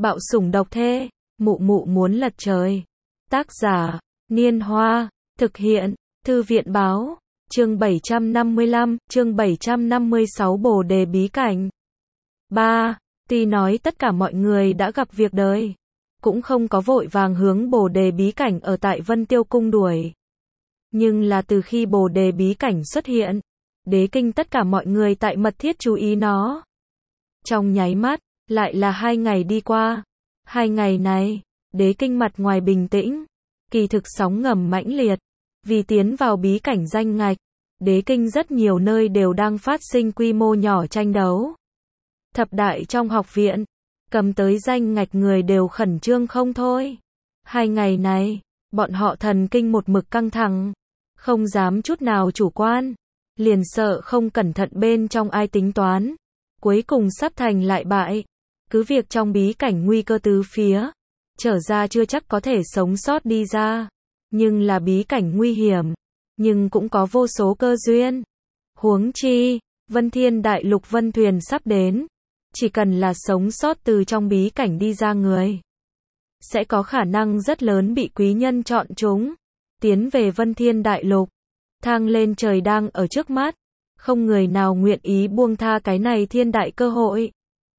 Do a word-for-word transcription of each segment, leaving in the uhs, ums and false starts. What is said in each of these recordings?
Bạo sủng độc thê, mụ mụ muốn lật trời. Tác giả, Niên Hoa, thực hiện, Thư viện Báo, chương bảy trăm năm mươi lăm, chương bảy trăm năm mươi sáu Bồ đề bí cảnh. ba. Tuy nói tất cả mọi người đã gặp việc đời, cũng không có vội vàng hướng Bồ đề bí cảnh ở tại Vân Tiêu Cung đuổi. Nhưng là từ khi Bồ đề bí cảnh xuất hiện, Đế Kinh tất cả mọi người tại mật thiết chú ý nó. Trong nháy mắt, lại là hai ngày đi qua. Hai ngày này, Đế Kinh mặt ngoài bình tĩnh, kỳ thực sóng ngầm mãnh liệt. Vì tiến vào bí cảnh danh ngạch, Đế Kinh rất nhiều nơi đều đang phát sinh quy mô nhỏ tranh đấu. Thập đại trong học viện, cầm tới danh ngạch người đều khẩn trương không thôi. Hai ngày này, bọn họ thần kinh một mực căng thẳng, không dám chút nào chủ quan, liền sợ không cẩn thận bên trong ai tính toán, cuối cùng sắp thành lại bại. Cứ việc trong bí cảnh nguy cơ tứ phía, trở ra chưa chắc có thể sống sót đi ra, nhưng là bí cảnh nguy hiểm, nhưng cũng có vô số cơ duyên. Huống chi, Vân Thiên Đại Lục Vân Thuyền sắp đến, chỉ cần là sống sót từ trong bí cảnh đi ra người, sẽ có khả năng rất lớn bị quý nhân chọn chúng, tiến về Vân Thiên Đại Lục. Thang lên trời đang ở trước mắt, không người nào nguyện ý buông tha cái này thiên đại cơ hội.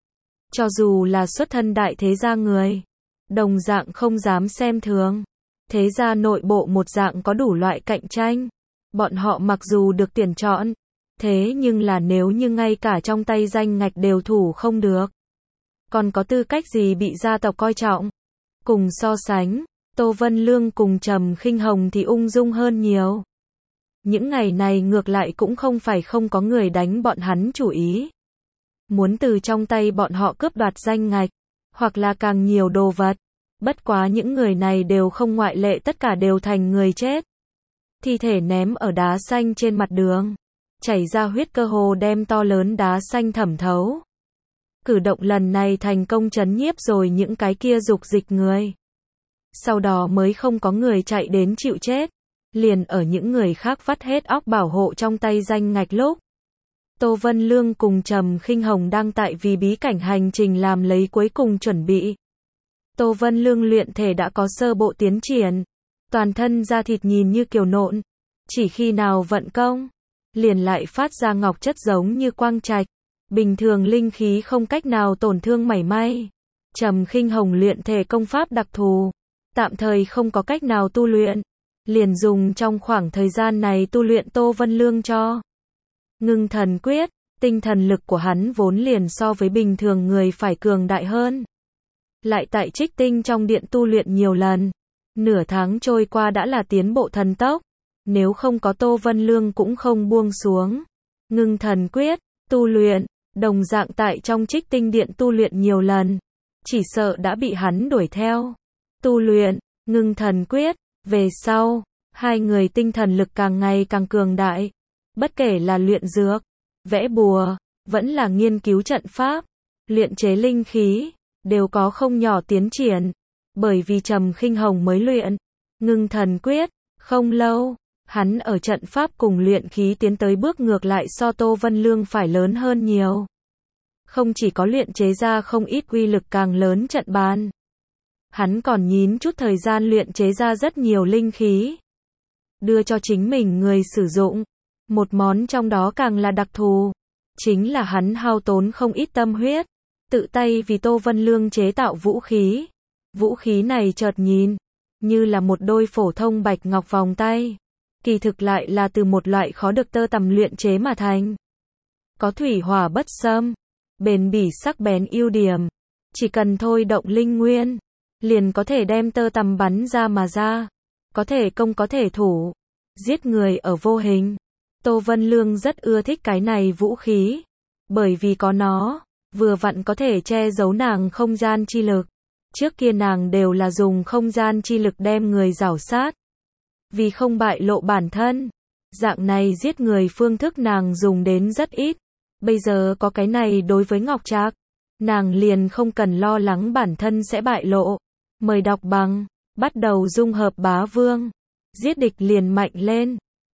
Cho dù là xuất thân đại thế gia người, đồng dạng không dám xem thường. Thế gia nội bộ một dạng có đủ loại cạnh tranh. Bọn họ mặc dù được tuyển chọn, thế nhưng là nếu như ngay cả trong tay danh ngạch đều thủ không được, còn có tư cách gì bị gia tộc coi trọng? Cùng so sánh, Tô Vân Lương cùng Trầm Khinh Hồng thì ung dung hơn nhiều. Những ngày này ngược lại cũng không phải không có người đánh bọn hắn chủ ý. Muốn từ trong tay bọn họ cướp đoạt danh ngạch, hoặc là càng nhiều đồ vật. Bất quá những người này đều không ngoại lệ, tất cả đều thành người chết. Thi thể ném ở đá xanh trên mặt đường, chảy ra huyết cơ hồ đem to lớn đá xanh thẩm thấu. Cử động lần này thành công trấn nhiếp rồi những cái kia dục dịch người. Sau đó mới không có người chạy đến chịu chết. Liền ở những người khác vắt hết óc bảo hộ trong tay danh ngạch lúc, Tô Vân Lương cùng Trầm Khinh Hồng đang tại vì bí cảnh hành trình làm lấy cuối cùng chuẩn bị. Tô Vân Lương luyện thể đã có sơ bộ tiến triển, toàn thân da thịt nhìn như kiều nộn, chỉ khi nào vận công, liền lại phát ra ngọc chất giống như quang trạch, bình thường linh khí không cách nào tổn thương mảy may. Trầm Khinh Hồng luyện thể công pháp đặc thù, tạm thời không có cách nào tu luyện, liền dùng trong khoảng thời gian này tu luyện Tô Vân Lương cho Ngưng Thần Quyết. Tinh thần lực của hắn vốn liền so với bình thường người phải cường đại hơn. Lại tại Trích Tinh trong điện tu luyện nhiều lần, nửa tháng trôi qua đã là tiến bộ thần tốc. Nếu không có Tô Vân Lương cũng không buông xuống Ngưng Thần Quyết tu luyện, đồng dạng tại trong Trích Tinh điện tu luyện nhiều lần, chỉ sợ đã bị hắn đuổi theo. Tu luyện Ngưng Thần Quyết về sau, hai người tinh thần lực càng ngày càng cường đại. Bất kể là luyện dược, vẽ bùa, vẫn là nghiên cứu trận pháp, luyện chế linh khí, đều có không nhỏ tiến triển. Bởi vì Trầm Khinh Hồng mới luyện Ngưng Thần Quyết không lâu, hắn ở trận pháp cùng luyện khí tiến tới bước ngược lại so Tô Vân Lương phải lớn hơn nhiều. Không chỉ có luyện chế ra không ít uy lực càng lớn trận bàn, hắn còn nhín chút thời gian luyện chế ra rất nhiều linh khí, đưa cho chính mình người sử dụng. Một món trong đó càng là đặc thù, chính là hắn hao tốn không ít tâm huyết, tự tay vì Tô Vân Lương chế tạo vũ khí. Vũ khí này chợt nhìn như là một đôi phổ thông bạch ngọc vòng tay, kỳ thực lại là từ một loại khó được tơ tằm luyện chế mà thành. Có thủy hỏa bất xâm, bền bỉ sắc bén ưu điểm, chỉ cần thôi động linh nguyên, liền có thể đem tơ tằm bắn ra mà ra, có thể công có thể thủ, giết người ở vô hình. Tô Vân Lương rất ưa thích cái này vũ khí, bởi vì có nó, vừa vặn có thể che giấu nàng không gian chi lực. Trước kia nàng đều là dùng không gian chi lực đem người rảo sát, vì không bại lộ bản thân, dạng này giết người phương thức nàng dùng đến rất ít. Bây giờ có cái này đối với Ngọc Trạc, nàng liền không cần lo lắng bản thân sẽ bại lộ. Mời đọc bằng, bắt đầu dung hợp bá vương, giết địch liền mạnh lên.